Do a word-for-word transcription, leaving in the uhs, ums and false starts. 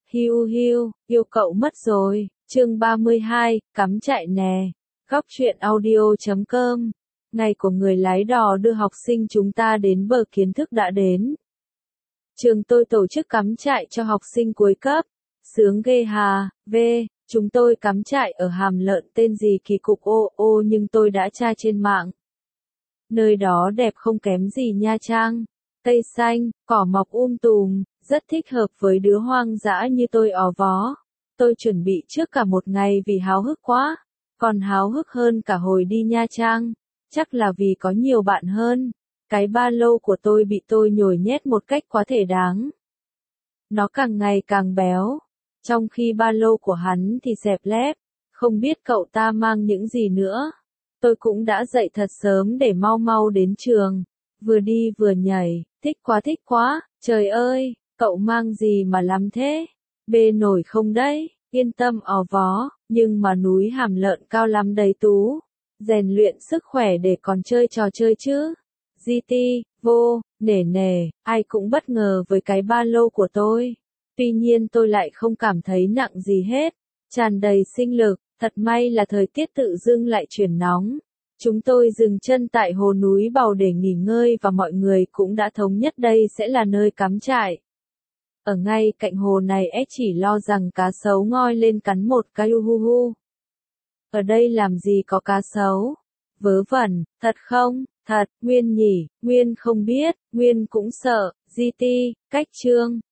Hiu hiu, yêu cậu mất rồi, chương ba mươi hai, cắm trại nè. Góc truyện audio chấm com. Ngày của người lái đò đưa học sinh chúng ta đến bờ kiến thức đã đến. Trường tôi tổ chức cắm trại cho học sinh cuối cấp. Sướng ghê hà, v, chúng tôi cắm trại ở Hàm Lợn tên gì kỳ cục ô ô nhưng tôi đã tra trên mạng. Nơi đó đẹp không kém gì Nha Trang. Cây xanh, cỏ mọc um tùm, rất thích hợp với đứa hoang dã như tôi ó vó. Tôi chuẩn bị trước cả một ngày vì háo hức quá. Còn háo hức hơn cả hồi đi Nha Trang. Chắc là vì có nhiều bạn hơn. Cái ba lô của tôi bị tôi nhồi nhét một cách quá thể đáng. Nó càng ngày càng béo. Trong khi ba lô của hắn thì xẹp lép. Không biết cậu ta mang những gì nữa. Tôi cũng đã dậy thật sớm để mau mau đến trường. Vừa đi vừa nhảy, thích quá thích quá, trời ơi, cậu mang gì mà lắm thế? Bê nổi không đấy? Yên tâm ó vó, nhưng mà núi Hàm Lợn cao lắm đấy Tú. Rèn luyện sức khỏe để còn chơi trò chơi chứ. giê tê, vô, nể nể, ai cũng bất ngờ với cái ba lô của tôi. Tuy nhiên tôi lại không cảm thấy nặng gì hết, tràn đầy sinh lực, thật may là thời tiết tự dưng lại chuyển nóng. Chúng tôi dừng chân tại hồ núi Bầu để nghỉ ngơi và mọi người cũng đã thống nhất đây sẽ là nơi cắm trại. Ở ngay cạnh hồ này é chỉ lo rằng cá sấu ngoi lên cắn một cái hu hu. Ở đây làm gì có cá sấu? Vớ vẩn, thật không? Thật, Nguyên nhỉ, Nguyên không biết, Nguyên cũng sợ, giê tê, cách chương.